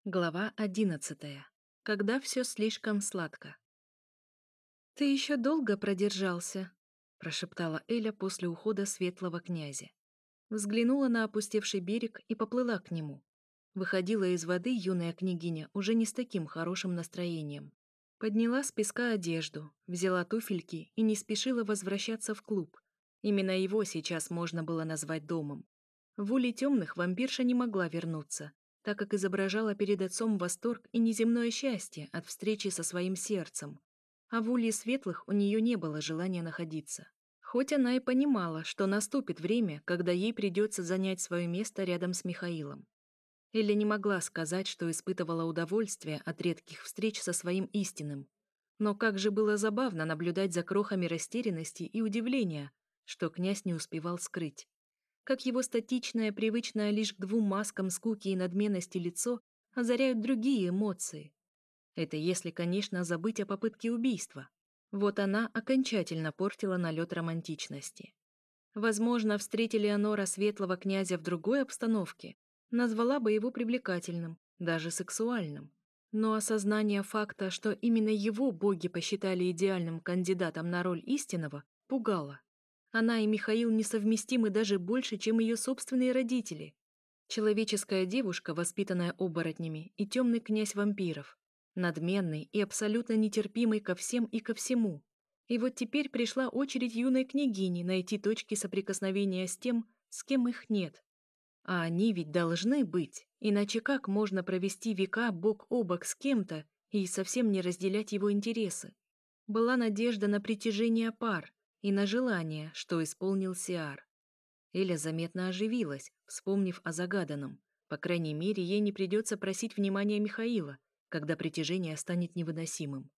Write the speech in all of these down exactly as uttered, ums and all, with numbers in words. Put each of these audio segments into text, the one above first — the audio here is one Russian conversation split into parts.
Глава одиннадцатая. Когда все слишком сладко. «Ты еще долго продержался?» — прошептала Эля после ухода светлого князя. Взглянула на опустевший берег и поплыла к нему. Выходила из воды юная княгиня уже не с таким хорошим настроением. Подняла с песка одежду, взяла туфельки и не спешила возвращаться в клуб. Именно его сейчас можно было назвать домом. В улей темных вампирша не могла вернуться, так как изображала перед отцом восторг и неземное счастье от встречи со своим сердцем. А в улье светлых у нее не было желания находиться. Хоть она и понимала, что наступит время, когда ей придется занять свое место рядом с Михаилом. Эля не могла сказать, что испытывала удовольствие от редких встреч со своим истинным. Но как же было забавно наблюдать за крохами растерянности и удивления, что князь не успевал скрыть. Как его статичное, привычное лишь к двум маскам скуки и надменности лицо озаряют другие эмоции. Это если, конечно, забыть о попытке убийства. Вот она окончательно портила налет романтичности. Возможно, встретили Леонора светлого князя в другой обстановке, назвала бы его привлекательным, даже сексуальным. Но осознание факта, что именно его боги посчитали идеальным кандидатом на роль истинного, пугало. Она и Михаил несовместимы даже больше, чем ее собственные родители. Человеческая девушка, воспитанная оборотнями, и темный князь вампиров. Надменный и абсолютно нетерпимый ко всем и ко всему. И вот теперь пришла очередь юной княгини найти точки соприкосновения с тем, с кем их нет. А они ведь должны быть, иначе как можно провести века бок о бок с кем-то и совсем не разделять его интересы? Была надежда на притяжение пар и на желание, что исполнил Сиар. Эля заметно оживилась, вспомнив о загаданном. По крайней мере, ей не придется просить внимания Михаила, когда притяжение станет невыносимым.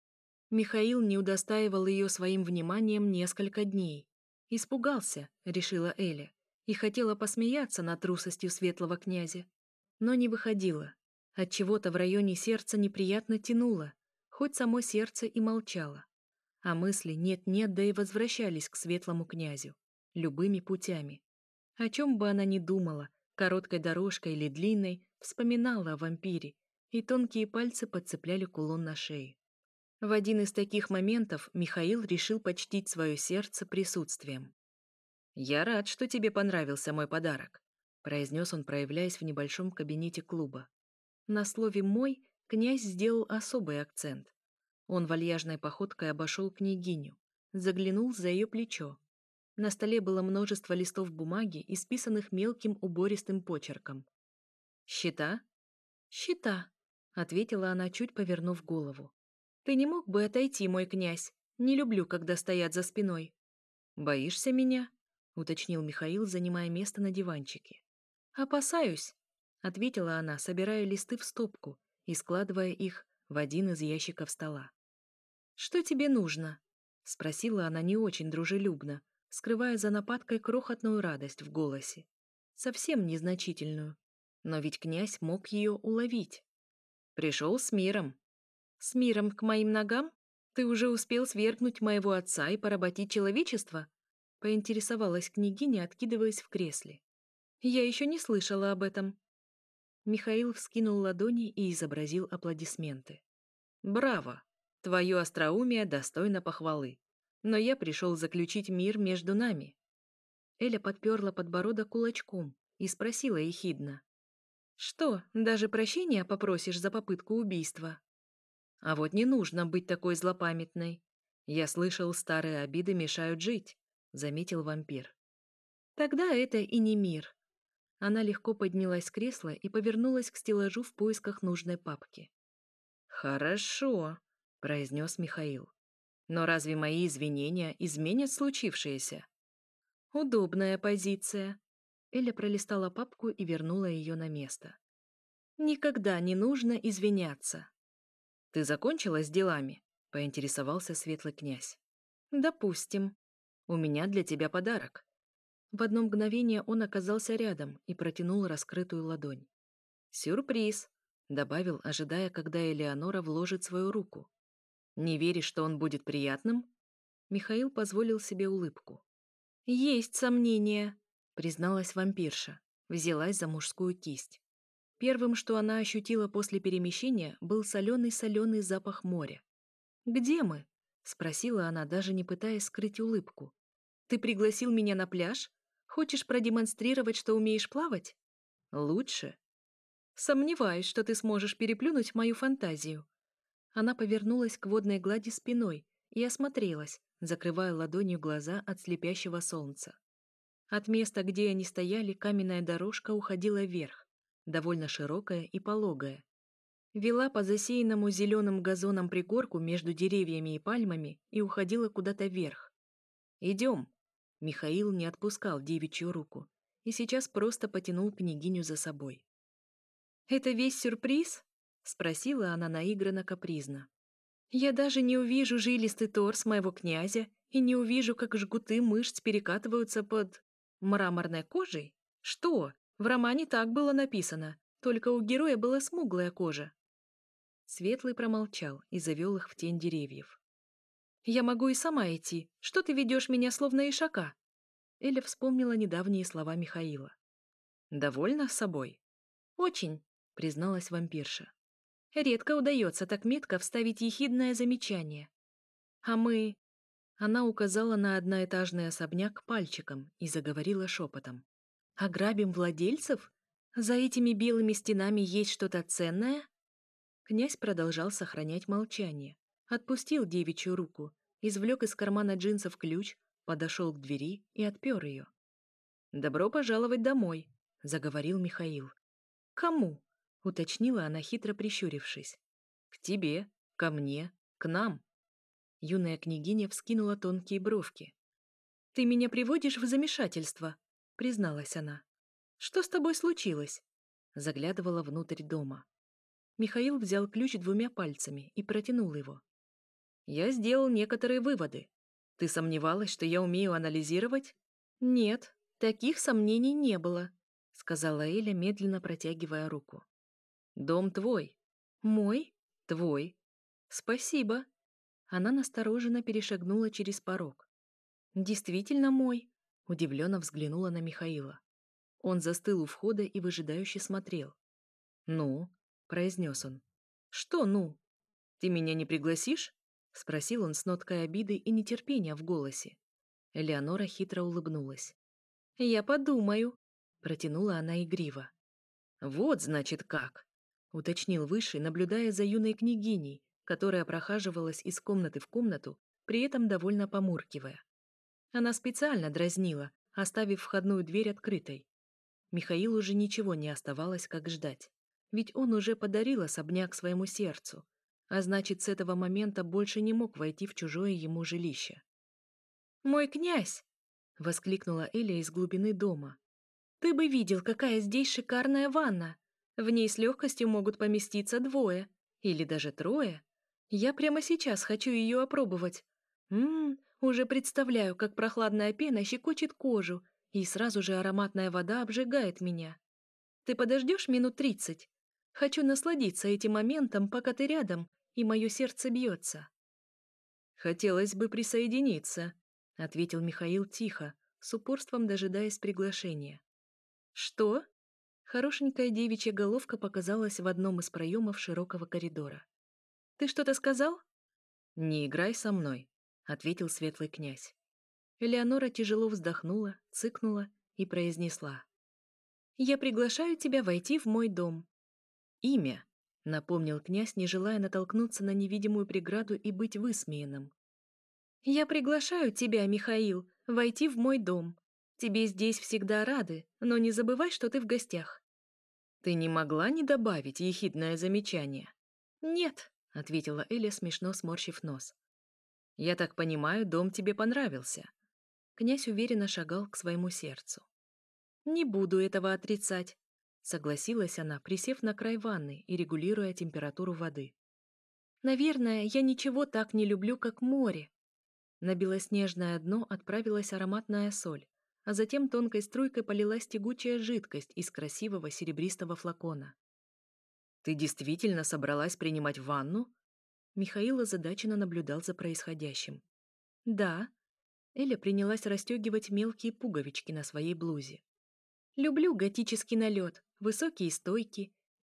Михаил не удостаивал ее своим вниманием несколько дней. «Испугался», — решила Эля, и хотела посмеяться над трусостью светлого князя. Но не выходила. Отчего-то в районе сердца неприятно тянуло, хоть само сердце и молчало. А мысли нет-нет, да и возвращались к светлому князю. Любыми путями. О чем бы она ни думала, короткой дорожкой или длинной, вспоминала о вампире, и тонкие пальцы подцепляли кулон на шее. В один из таких моментов Михаил решил почтить свое сердце присутствием. «Я рад, что тебе понравился мой подарок», — произнес он, проявляясь в небольшом кабинете клуба. На слове «мой» князь сделал особый акцент. Он вальяжной походкой обошел княгиню, заглянул за ее плечо. На столе было множество листов бумаги, исписанных мелким убористым почерком. «Счета?» «Счета», — ответила она, чуть повернув голову. «Ты не мог бы отойти, мой князь? Не люблю, когда стоят за спиной». «Боишься меня?» — уточнил Михаил, занимая место на диванчике. «Опасаюсь», — ответила она, собирая листы в стопку и складывая их в один из ящиков стола. «Что тебе нужно?» — спросила она не очень дружелюбно, скрывая за нападкой крохотную радость в голосе. Совсем незначительную. Но ведь князь мог ее уловить. «Пришел с миром». «С миром к моим ногам? Ты уже успел свергнуть моего отца и поработить человечество?» — поинтересовалась княгиня, откидываясь в кресле. «Я еще не слышала об этом». Михаил вскинул ладони и изобразил аплодисменты. «Браво! Твое остроумие достойно похвалы. Но я пришел заключить мир между нами». Эля подперла подбородок кулачком и спросила ехидно. «Что, даже прощения попросишь за попытку убийства?» «А вот не нужно быть такой злопамятной. Я слышал, старые обиды мешают жить», — заметил вампир. «Тогда это и не мир». Она легко поднялась с кресла и повернулась к стеллажу в поисках нужной папки. «Хорошо», — произнес Михаил. «Но разве мои извинения изменят случившееся?» «Удобная позиция». Эля пролистала папку и вернула ее на место. «Никогда не нужно извиняться». «Ты закончила с делами?» — поинтересовался светлый князь. «Допустим. У меня для тебя подарок». В одно мгновение он оказался рядом и протянул раскрытую ладонь. «Сюрприз», — добавил, ожидая, когда Элеонора вложит свою руку. «Не веришь, что он будет приятным?» Михаил позволил себе улыбку. «Есть сомнения», — призналась вампирша, взялась за мужскую кисть. Первым, что она ощутила после перемещения, был соленый-соленый запах моря. «Где мы?» — спросила она, даже не пытаясь скрыть улыбку. «Ты пригласил меня на пляж? Хочешь продемонстрировать, что умеешь плавать?» «Лучше». «Сомневаюсь, что ты сможешь переплюнуть мою фантазию». Она повернулась к водной глади спиной и осмотрелась, закрывая ладонью глаза от слепящего солнца. От места, где они стояли, каменная дорожка уходила вверх, довольно широкая и пологая. Вела по засеянному зеленым газоном пригорку между деревьями и пальмами и уходила куда-то вверх. «Идем!» Михаил не отпускал девичью руку и сейчас просто потянул княгиню за собой. «Это весь сюрприз?» — спросила она наигранно капризно. «Я даже не увижу жилистый торс моего князя и не увижу, как жгуты мышц перекатываются под мраморной кожей? Что? В романе так было написано, только у героя была смуглая кожа». Светлый промолчал и завел их в тень деревьев. «Я могу и сама идти. Что ты ведешь меня, словно ишака?» Эля вспомнила недавние слова Михаила. «Довольна собой?» «Очень», — призналась вампирша. «Редко удается так метко вставить ехидное замечание. А мы...» Она указала на одноэтажный особняк пальчиком и заговорила шепотом. «Ограбим владельцев? За этими белыми стенами есть что-то ценное?» Князь продолжал сохранять молчание. Отпустил девичью руку, извлек из кармана джинсов ключ, подошел к двери и отпер ее. «Добро пожаловать домой», — заговорил Михаил. «Кому?» — уточнила она, хитро прищурившись. «К тебе, ко мне, к нам». Юная княгиня вскинула тонкие бровки. «Ты меня приводишь в замешательство», — призналась она. «Что с тобой случилось?» Заглядывала внутрь дома. Михаил взял ключ двумя пальцами и протянул его. «Я сделал некоторые выводы. Ты сомневалась, что я умею анализировать?» «Нет, таких сомнений не было», — сказала Эля, медленно протягивая руку. «Дом твой». «Мой?» «Твой». «Спасибо». Она настороженно перешагнула через порог. «Действительно мой», — удивленно взглянула на Михаила. Он застыл у входа и выжидающе смотрел. «Ну?» — произнес он. «Что «ну»? Ты меня не пригласишь?» — спросил он с ноткой обиды и нетерпения в голосе. Элеонора хитро улыбнулась. «Я подумаю», — протянула она игриво. «Вот, значит, как», — уточнил Высший, наблюдая за юной княгиней, которая прохаживалась из комнаты в комнату, при этом довольно помуркивая. Она специально дразнила, оставив входную дверь открытой. Михаилу уже ничего не оставалось, как ждать. Ведь он уже подарил особняк своему сердцу, а значит, с этого момента больше не мог войти в чужое ему жилище. «Мой князь!» — воскликнула Эля из глубины дома. «Ты бы видел, какая здесь шикарная ванна! В ней с легкостью могут поместиться двое, или даже трое. Я прямо сейчас хочу ее опробовать. Ммм, уже представляю, как прохладная пена щекочет кожу, и сразу же ароматная вода обжигает меня. Ты подождешь минут тридцать? Хочу насладиться этим моментом, пока ты рядом, и мое сердце бьется». «Хотелось бы присоединиться», — ответил Михаил тихо, с упорством дожидаясь приглашения. «Что?» Хорошенькая девичья головка показалась в одном из проемов широкого коридора. «Ты что-то сказал?» «Не играй со мной», — ответил светлый князь. Элеонора тяжело вздохнула, цыкнула и произнесла. «Я приглашаю тебя войти в мой дом». «Имя», — напомнил князь, не желая натолкнуться на невидимую преграду и быть высмеянным. «Я приглашаю тебя, Михаил, войти в мой дом. Тебе здесь всегда рады, но не забывай, что ты в гостях». «Ты не могла не добавить ехидное замечание?» «Нет», — ответила Эля, смешно сморщив нос. «Я так понимаю, дом тебе понравился». Князь уверенно шагал к своему сердцу. «Не буду этого отрицать», — согласилась она, присев на край ванны и регулируя температуру воды. «Наверное, я ничего так не люблю, как море». На белоснежное дно отправилась ароматная соль, а затем тонкой струйкой полилась тягучая жидкость из красивого серебристого флакона. «Ты действительно собралась принимать ванну?» Михаил озадаченно наблюдал за происходящим. «Да». Эля принялась расстегивать мелкие пуговички на своей блузе. «Люблю готический налет, высокие стойки,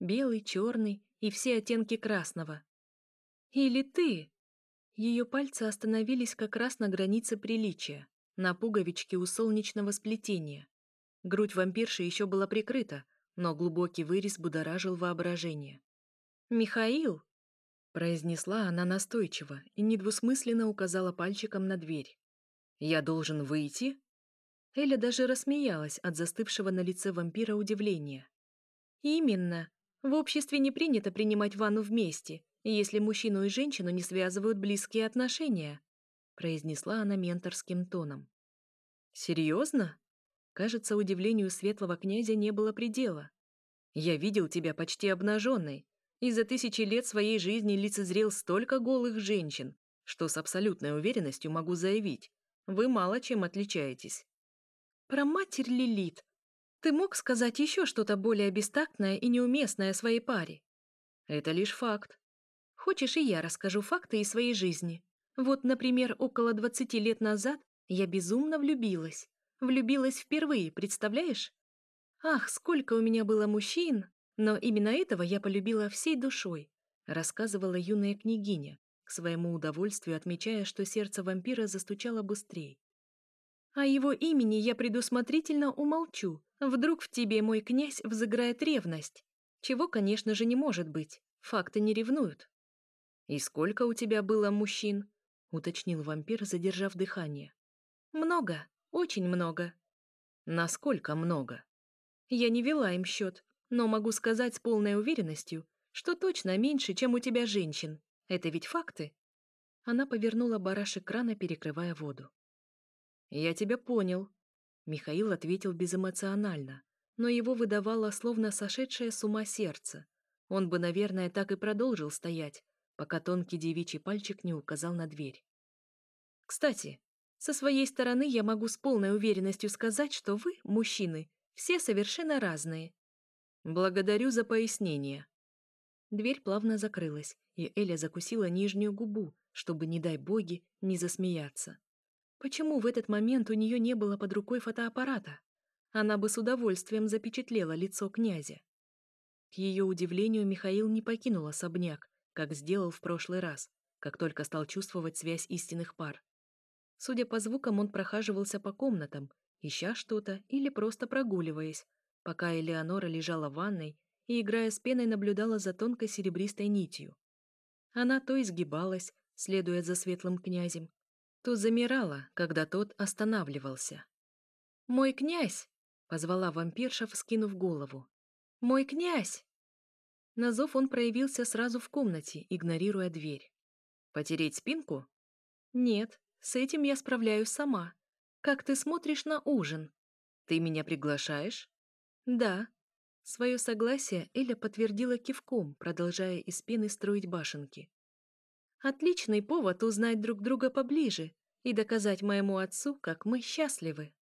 Белый, черный и все оттенки красного. Или ты? Ее пальцы остановились как раз на границе приличия, на пуговичке у солнечного сплетения. Грудь вампирши еще была прикрыта, но глубокий вырез будоражил воображение. «Михаил!» — произнесла она настойчиво и недвусмысленно указала пальчиком на дверь. «Я должен выйти?» Эля даже рассмеялась от застывшего на лице вампира удивления. «Именно. В обществе не принято принимать ванну вместе, если мужчину и женщину не связывают близкие отношения», произнесла она менторским тоном. «Серьезно?» Кажется, удивлению светлого князя не было предела. «Я видел тебя почти обнаженной, и за тысячи лет своей жизни лицезрел столько голых женщин, что с абсолютной уверенностью могу заявить, вы мало чем отличаетесь». «Про матерь Лилит. Ты мог сказать еще что-то более бестактное и неуместное своей паре?» «Это лишь факт. Хочешь, и я расскажу факты из своей жизни? Вот, например, около двадцати лет назад я безумно влюбилась. Влюбилась впервые, представляешь? Ах, сколько у меня было мужчин, но именно этого я полюбила всей душой», рассказывала юная княгиня, к своему удовольствию отмечая, что сердце вампира застучало быстрее. «О его имени я предусмотрительно умолчу. Вдруг в тебе, мой князь, взыграет ревность. Чего, конечно же, не может быть. Факты не ревнуют». «И сколько у тебя было мужчин?» — уточнил вампир, задержав дыхание. «Много, очень много». «Насколько много?» «Я не вела им счет, но могу сказать с полной уверенностью, что точно меньше, чем у тебя женщин. Это ведь факты?» Она повернула барашек крана, перекрывая воду. «Я тебя понял», — Михаил ответил безэмоционально, но его выдавало словно сошедшее с ума сердце. Он бы, наверное, так и продолжил стоять, пока тонкий девичий пальчик не указал на дверь. «Кстати, со своей стороны я могу с полной уверенностью сказать, что вы, мужчины, все совершенно разные». «Благодарю за пояснение». Дверь плавно закрылась, и Эля закусила нижнюю губу, чтобы, не дай боги, не засмеяться. Почему в этот момент у нее не было под рукой фотоаппарата? Она бы с удовольствием запечатлела лицо князя. К ее удивлению, Михаил не покинул особняк, как сделал в прошлый раз, как только стал чувствовать связь истинных пар. Судя по звукам, он прохаживался по комнатам, ища что-то или просто прогуливаясь, пока Элеонора лежала в ванной и, играя с пеной, наблюдала за тонкой серебристой нитью. Она то изгибалась, следуя за светлым князем, то замирала, когда тот останавливался. «Мой князь!» — позвала вампирша, вскинув голову. «Мой князь!» На зов он проявился сразу в комнате, игнорируя дверь. «Потереть спинку?» «Нет, с этим я справляюсь сама. Как ты смотришь на ужин?» «Ты меня приглашаешь?» «Да». Свое согласие Эля подтвердила кивком, продолжая из пены строить башенки. «Отличный повод узнать друг друга поближе и доказать моему отцу, как мы счастливы».